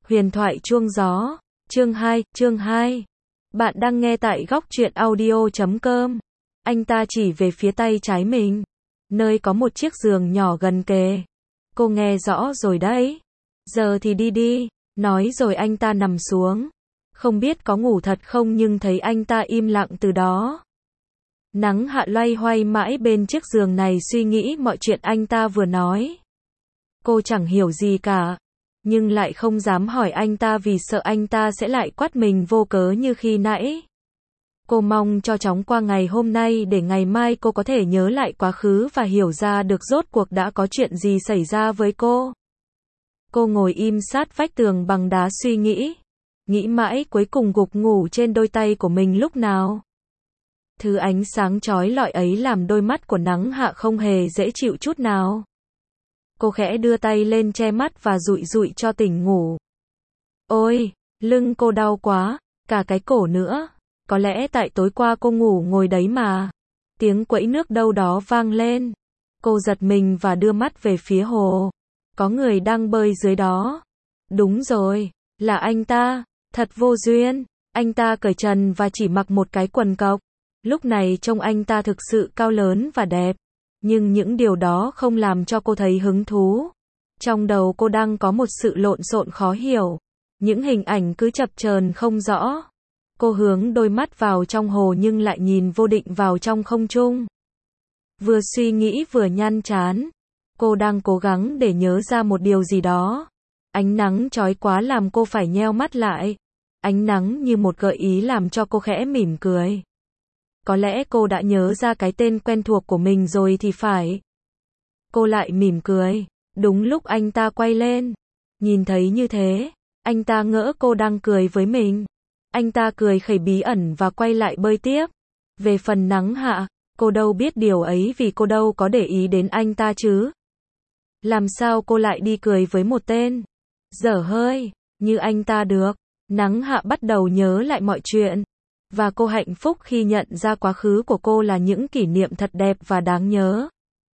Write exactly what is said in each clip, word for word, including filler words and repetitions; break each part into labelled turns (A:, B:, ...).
A: Huyền thoại chuông gió, chương hai, chương hai. Bạn đang nghe tại góc truyện audio chấm com. Anh ta chỉ về phía tay trái mình, nơi có một chiếc giường nhỏ gần kề. Cô nghe rõ rồi đấy. Giờ thì đi đi, nói rồi anh ta nằm xuống. Không biết có ngủ thật không nhưng thấy anh ta im lặng từ đó. Nắng hạ loay hoay mãi bên chiếc giường này suy nghĩ mọi chuyện anh ta vừa nói. Cô chẳng hiểu gì cả, nhưng lại không dám hỏi anh ta vì sợ anh ta sẽ lại quát mình vô cớ như khi nãy. Cô mong cho chóng qua ngày hôm nay để ngày mai cô có thể nhớ lại quá khứ và hiểu ra được rốt cuộc đã có chuyện gì xảy ra với cô. Cô ngồi im sát vách tường bằng đá suy nghĩ. Nghĩ mãi cuối cùng gục ngủ trên đôi tay của mình lúc nào. Thứ ánh sáng chói lọi ấy làm đôi mắt của nắng hạ không hề dễ chịu chút nào. Cô khẽ đưa tay lên che mắt và dụi dụi cho tỉnh ngủ. Ôi, lưng cô đau quá, cả cái cổ nữa. Có lẽ tại tối qua cô ngủ ngồi đấy mà. Tiếng quẫy nước đâu đó vang lên. Cô giật mình và đưa mắt về phía hồ. Có người đang bơi dưới đó. Đúng rồi, là anh ta. Thật vô duyên. Anh ta cởi trần và chỉ mặc một cái quần cộc. Lúc này trông anh ta thực sự cao lớn và đẹp. Nhưng những điều đó không làm cho cô thấy hứng thú. Trong đầu cô đang có một sự lộn xộn khó hiểu. Những hình ảnh cứ chập chờn không rõ. Cô hướng đôi mắt vào trong hồ nhưng lại nhìn vô định vào trong không trung. Vừa suy nghĩ vừa nhăn trán. Cô đang cố gắng để nhớ ra một điều gì đó. Ánh nắng chói quá làm cô phải nheo mắt lại. Ánh nắng như một gợi ý làm cho cô khẽ mỉm cười. Có lẽ cô đã nhớ ra cái tên quen thuộc của mình rồi thì phải. Cô lại mỉm cười. Đúng lúc anh ta quay lên. Nhìn thấy như thế, anh ta ngỡ cô đang cười với mình. Anh ta cười khẩy bí ẩn và quay lại bơi tiếp. Về phần nắng hạ, cô đâu biết điều ấy vì cô đâu có để ý đến anh ta chứ. Làm sao cô lại đi cười với một tên dở hơi như anh ta được. Nắng hạ bắt đầu nhớ lại mọi chuyện. Và cô hạnh phúc khi nhận ra quá khứ của cô là những kỷ niệm thật đẹp và đáng nhớ.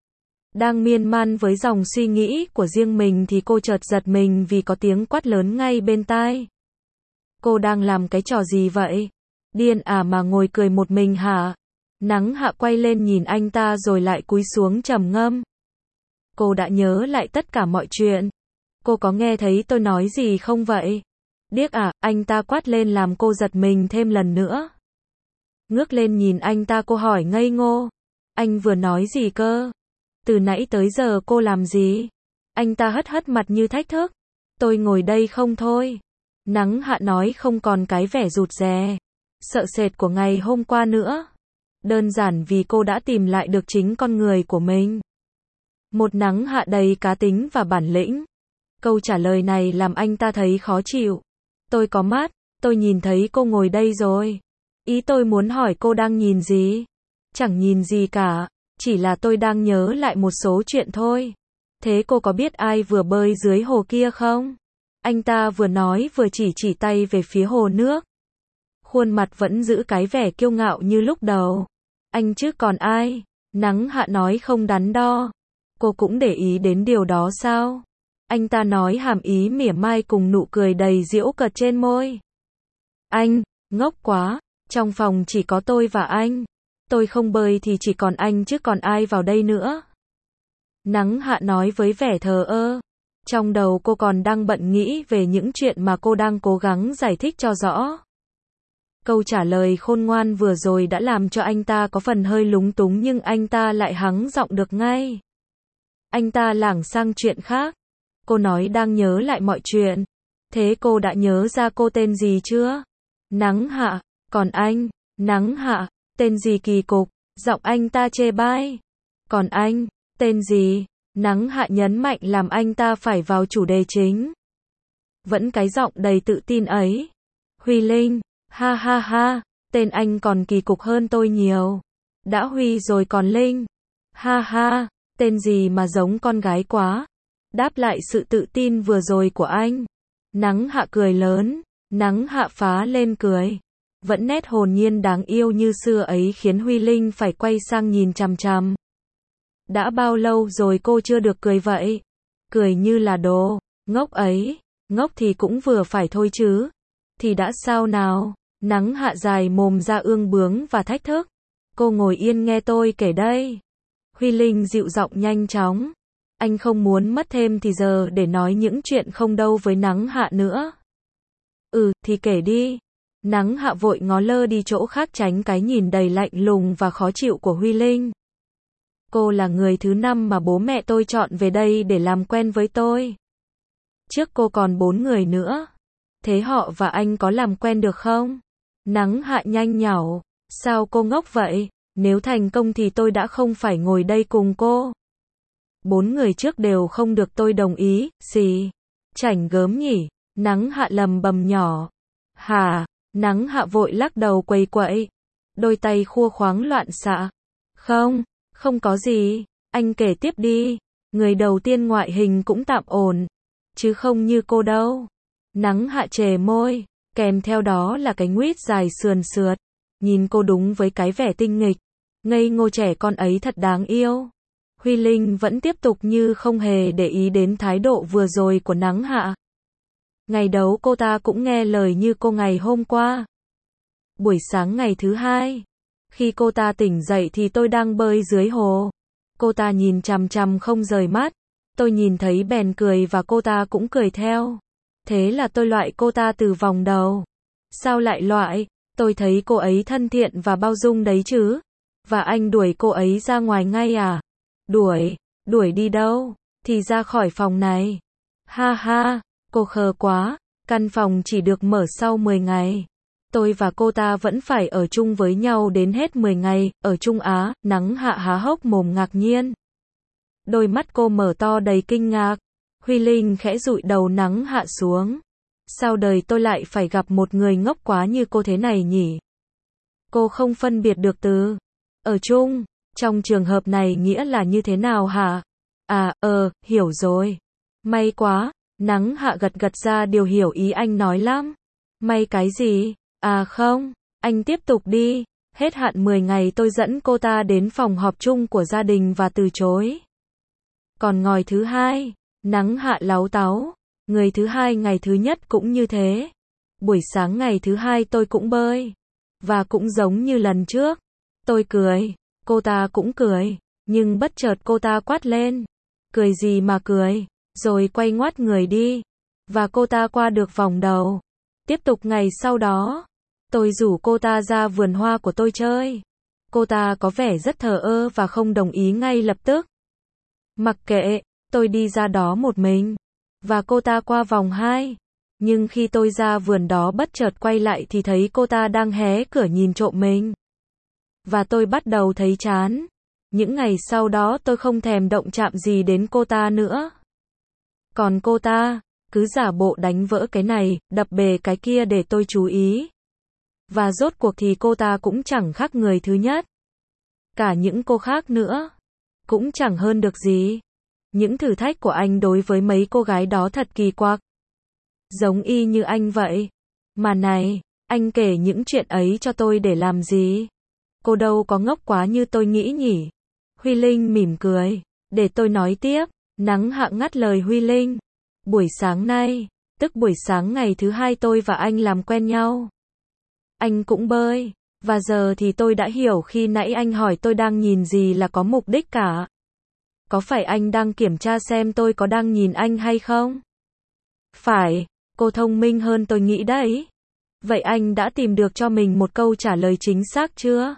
A: Đang miên man với dòng suy nghĩ của riêng mình thì cô chợt giật mình vì có tiếng quát lớn ngay bên tai. Cô đang làm cái trò gì vậy? Điên à mà ngồi cười một mình hả? Nắng hạ quay lên nhìn anh ta rồi lại cúi xuống trầm ngâm. Cô đã nhớ lại tất cả mọi chuyện. Cô có nghe thấy tôi nói gì không vậy? Điếc à, anh ta quát lên làm cô giật mình thêm lần nữa. Ngước lên nhìn anh ta cô hỏi ngây ngô. Anh vừa nói gì cơ? Từ nãy tới giờ cô làm gì? Anh ta hất hất mặt như thách thức. Tôi ngồi đây không thôi. Nắng hạ nói không còn cái vẻ rụt rè, sợ sệt của ngày hôm qua nữa. Đơn giản vì cô đã tìm lại được chính con người của mình. Một nắng hạ đầy cá tính và bản lĩnh. Câu trả lời này làm anh ta thấy khó chịu. Tôi có mắt, tôi nhìn thấy cô ngồi đây rồi. Ý tôi muốn hỏi cô đang nhìn gì? Chẳng nhìn gì cả, chỉ là tôi đang nhớ lại một số chuyện thôi. Thế cô có biết ai vừa bơi dưới hồ kia không? Anh ta vừa nói vừa chỉ chỉ tay về phía hồ nước. Khuôn mặt vẫn giữ cái vẻ kiêu ngạo như lúc đầu. Anh chứ còn ai? Nắng hạ nói không đắn đo. Cô cũng để ý đến điều đó sao? Anh ta nói hàm ý mỉa mai cùng nụ cười đầy giễu cợt trên môi. Anh, ngốc quá, trong phòng chỉ có tôi và anh. Tôi không bơi thì chỉ còn anh chứ còn ai vào đây nữa. Nắng hạ nói với vẻ thờ ơ. Trong đầu cô còn đang bận nghĩ về những chuyện mà cô đang cố gắng giải thích cho rõ. Câu trả lời khôn ngoan vừa rồi đã làm cho anh ta có phần hơi lúng túng nhưng anh ta lại hắng giọng được ngay. Anh ta lảng sang chuyện khác. Cô nói đang nhớ lại mọi chuyện. Thế cô đã nhớ ra cô tên gì chưa? Nắng hạ, còn anh? Nắng hạ, tên gì kỳ cục? Giọng anh ta chê bai. Còn anh, tên gì? Nắng hạ nhấn mạnh làm anh ta phải vào chủ đề chính. Vẫn cái giọng đầy tự tin ấy. Huy Linh, ha ha ha, tên anh còn kỳ cục hơn tôi nhiều. Đã Huy rồi còn Linh. Ha ha, tên gì mà giống con gái quá. Đáp lại sự tự tin vừa rồi của anh. Nắng hạ cười lớn. Nắng hạ phá lên cười. Vẫn nét hồn nhiên đáng yêu như xưa ấy khiến Huy Linh phải quay sang nhìn chằm chằm. Đã bao lâu rồi cô chưa được cười vậy? Cười như là đồ ngốc ấy. Ngốc thì cũng vừa phải thôi chứ. Thì đã sao nào? Nắng hạ dài mồm ra ương bướng và thách thức. Cô ngồi yên nghe tôi kể đây. Huy Linh dịu giọng nhanh chóng. Anh không muốn mất thêm thì giờ để nói những chuyện không đâu với nắng hạ nữa. Ừ, thì kể đi. Nắng hạ vội ngó lơ đi chỗ khác tránh cái nhìn đầy lạnh lùng và khó chịu của Huy Linh. Cô là người thứ năm mà bố mẹ tôi chọn về đây để làm quen với tôi. Trước cô còn bốn người nữa. Thế họ và anh có làm quen được không? Nắng hạ nhanh nhảu. Sao cô ngốc vậy? Nếu thành công thì tôi đã không phải ngồi đây cùng cô. Bốn người trước đều không được tôi đồng ý, xì. Chảnh gớm nhỉ? Nắng hạ lầm bầm nhỏ. Hả? Nắng hạ vội lắc đầu quầy quậy. Đôi tay khua khoáng loạn xạ. Không, không có gì. Anh kể tiếp đi. Người đầu tiên ngoại hình cũng tạm ổn. Chứ không như cô đâu. Nắng hạ chề môi. Kèm theo đó là cái nguýt dài sườn sượt. Nhìn cô đúng với cái vẻ tinh nghịch. Ngây ngô trẻ con ấy thật đáng yêu. Huy Linh vẫn tiếp tục như không hề để ý đến thái độ vừa rồi của nắng hạ. Ngày đấu cô ta cũng nghe lời như cô ngày hôm qua. Buổi sáng ngày thứ hai. Khi cô ta tỉnh dậy thì tôi đang bơi dưới hồ. Cô ta nhìn chằm chằm không rời mắt. Tôi nhìn thấy bèn cười và cô ta cũng cười theo. Thế là tôi loại cô ta từ vòng đầu. Sao lại loại? Tôi thấy cô ấy thân thiện và bao dung đấy chứ. Và anh đuổi cô ấy ra ngoài ngay à? Đuổi? Đuổi đi đâu? Thì ra khỏi phòng này. Ha ha, cô khờ quá. Căn phòng chỉ được mở sau mười ngày. Tôi và cô ta vẫn phải ở chung với nhau đến hết mười ngày. Ở Trung Á, nắng hạ há hốc mồm ngạc nhiên. Đôi mắt cô mở to đầy kinh ngạc. Huy Linh khẽ dụi đầu nắng hạ xuống. Sao đời tôi lại phải gặp một người ngốc quá như cô thế này nhỉ? Cô không phân biệt được từ ở chung. Trong trường hợp này nghĩa là như thế nào hả? À, ờ, hiểu rồi. May quá. Nắng hạ gật gật ra điều hiểu ý anh nói lắm. May cái gì? À không, anh tiếp tục đi. Hết hạn mười ngày tôi dẫn cô ta đến phòng họp chung của gia đình và từ chối. Còn ngòi thứ hai, nắng hạ láu táu. Người thứ hai ngày thứ nhất cũng như thế. Buổi sáng ngày thứ hai tôi cũng bơi. Và cũng giống như lần trước. Tôi cười. Cô ta cũng cười. Nhưng bất chợt cô ta quát lên. Cười gì mà cười. Rồi quay ngoắt người đi. Và cô ta qua được vòng đầu. Tiếp tục ngày sau đó. Tôi rủ cô ta ra vườn hoa của tôi chơi. Cô ta có vẻ rất thờ ơ và không đồng ý ngay lập tức. Mặc kệ, tôi đi ra đó một mình. Và cô ta qua vòng hai. Nhưng khi tôi ra vườn đó bất chợt quay lại thì thấy cô ta đang hé cửa nhìn trộm mình. Và tôi bắt đầu thấy chán. Những ngày sau đó tôi không thèm động chạm gì đến cô ta nữa. Còn cô ta, cứ giả bộ đánh vỡ cái này, đập bề cái kia để tôi chú ý. Và rốt cuộc thì cô ta cũng chẳng khác người thứ nhất. Cả những cô khác nữa. Cũng chẳng hơn được gì. Những thử thách của anh đối với mấy cô gái đó thật kỳ quặc. Giống y như anh vậy. Mà này, anh kể những chuyện ấy cho tôi để làm gì? Cô đâu có ngốc quá như tôi nghĩ nhỉ? Huy Linh mỉm cười. Để tôi nói tiếp. Nắng hạ ngắt lời Huy Linh. Buổi sáng nay, tức buổi sáng ngày thứ hai tôi và anh làm quen nhau. Anh cũng bơi. Và giờ thì tôi đã hiểu khi nãy anh hỏi tôi đang nhìn gì là có mục đích cả. Có phải anh đang kiểm tra xem tôi có đang nhìn anh hay không? Phải, cô thông minh hơn tôi nghĩ đấy. Vậy anh đã tìm được cho mình một câu trả lời chính xác chưa?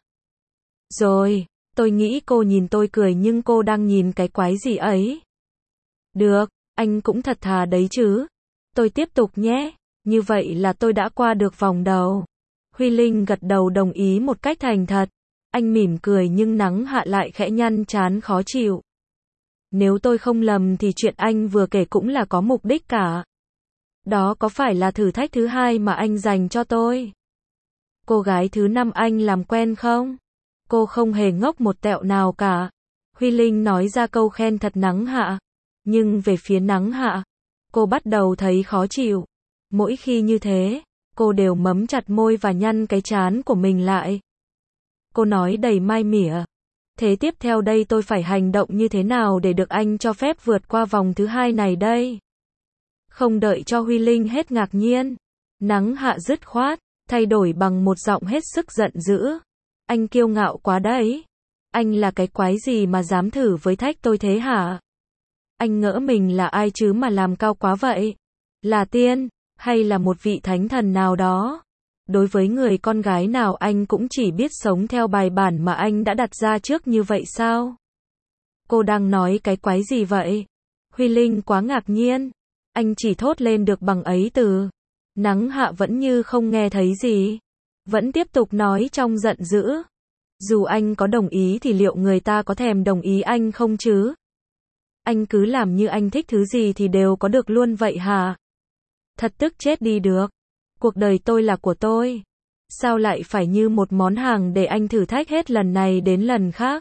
A: Rồi, tôi nghĩ cô nhìn tôi cười nhưng cô đang nhìn cái quái gì ấy. Được, anh cũng thật thà đấy chứ. Tôi tiếp tục nhé. Như vậy là tôi đã qua được vòng đầu. Huy Linh gật đầu đồng ý một cách thành thật. Anh mỉm cười nhưng nắng hạ lại khẽ nhăn trán khó chịu. Nếu tôi không lầm thì chuyện anh vừa kể cũng là có mục đích cả. Đó có phải là thử thách thứ hai mà anh dành cho tôi? Cô gái thứ năm anh làm quen không? Cô không hề ngốc một tẹo nào cả. Huy Linh nói ra câu khen thật nắng hạ. Nhưng về phía nắng hạ, cô bắt đầu thấy khó chịu. Mỗi khi như thế, cô đều mấm chặt môi và nhăn cái trán của mình lại. Cô nói đầy mai mỉa. Thế tiếp theo đây tôi phải hành động như thế nào để được anh cho phép vượt qua vòng thứ hai này đây? Không đợi cho Huy Linh hết ngạc nhiên, Nắng Hạ dứt khoát, thay đổi bằng một giọng hết sức giận dữ. Anh kiêu ngạo quá đấy. Anh là cái quái gì mà dám thử với thách tôi thế hả? Anh ngỡ mình là ai chứ mà làm cao quá vậy? Là tiên, hay là một vị thánh thần nào đó? Đối với người con gái nào anh cũng chỉ biết sống theo bài bản mà anh đã đặt ra trước như vậy sao? Cô đang nói cái quái gì vậy? Huy Linh quá ngạc nhiên. Anh chỉ thốt lên được bằng ấy từ. Nắng Hạ vẫn như không nghe thấy gì. Vẫn tiếp tục nói trong giận dữ. Dù anh có đồng ý thì liệu người ta có thèm đồng ý anh không chứ? Anh cứ làm như anh thích thứ gì thì đều có được luôn vậy hả? Thật tức chết đi được. Cuộc đời tôi là của tôi. Sao lại phải như một món hàng để anh thử thách hết lần này đến lần khác?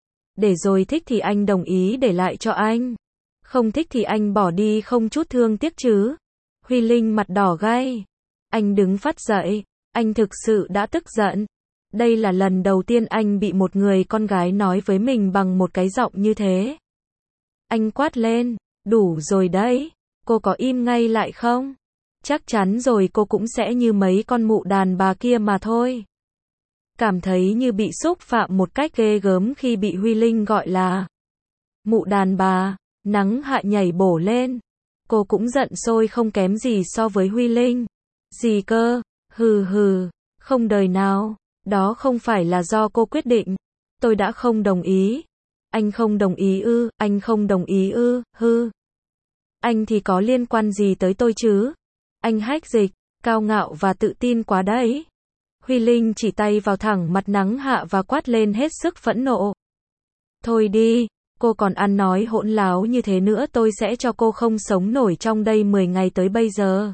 A: Để rồi thích thì anh đồng ý để lại cho anh. Không thích thì anh bỏ đi không chút thương tiếc chứ. Huy Linh mặt đỏ gay. Anh đứng phắt dậy. Anh thực sự đã tức giận. Đây là lần đầu tiên anh bị một người con gái nói với mình bằng một cái giọng như thế. Anh quát lên. Đủ rồi đấy. Cô có im ngay lại không? Chắc chắn rồi cô cũng sẽ như mấy con mụ đàn bà kia mà thôi. Cảm thấy như bị xúc phạm một cách ghê gớm khi bị Huy Linh gọi là mụ đàn bà. Nắng Hạ nhảy bổ lên. Cô cũng giận sôi không kém gì so với Huy Linh. Gì cơ? Hừ hừ. Không đời nào. Đó không phải là do cô quyết định. Tôi đã không đồng ý. Anh không đồng ý ư? Anh không đồng ý ư? Hư. Anh thì có liên quan gì tới tôi chứ? Anh hách dịch, cao ngạo và tự tin quá đấy. Huy Linh chỉ tay vào thẳng mặt Nắng Hạ và quát lên hết sức phẫn nộ. Thôi đi, cô còn ăn nói hỗn láo như thế nữa tôi sẽ cho cô không sống nổi trong đây mười ngày tới bây giờ.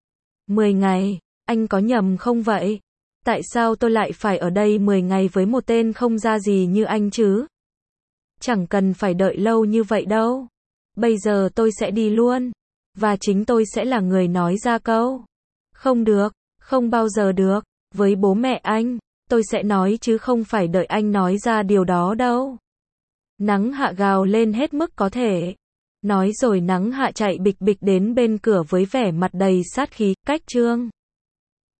A: mười ngày, anh có nhầm không vậy? Tại sao tôi lại phải ở đây mười ngày với một tên không ra gì như anh chứ? Chẳng cần phải đợi lâu như vậy đâu. Bây giờ tôi sẽ đi luôn. Và chính tôi sẽ là người nói ra câu. Không được, không bao giờ được. Với bố mẹ anh, tôi sẽ nói chứ không phải đợi anh nói ra điều đó đâu. Nắng Hạ gào lên hết mức có thể. Nói rồi Nắng Hạ chạy bịch bịch đến bên cửa với vẻ mặt đầy sát khí, cách trương.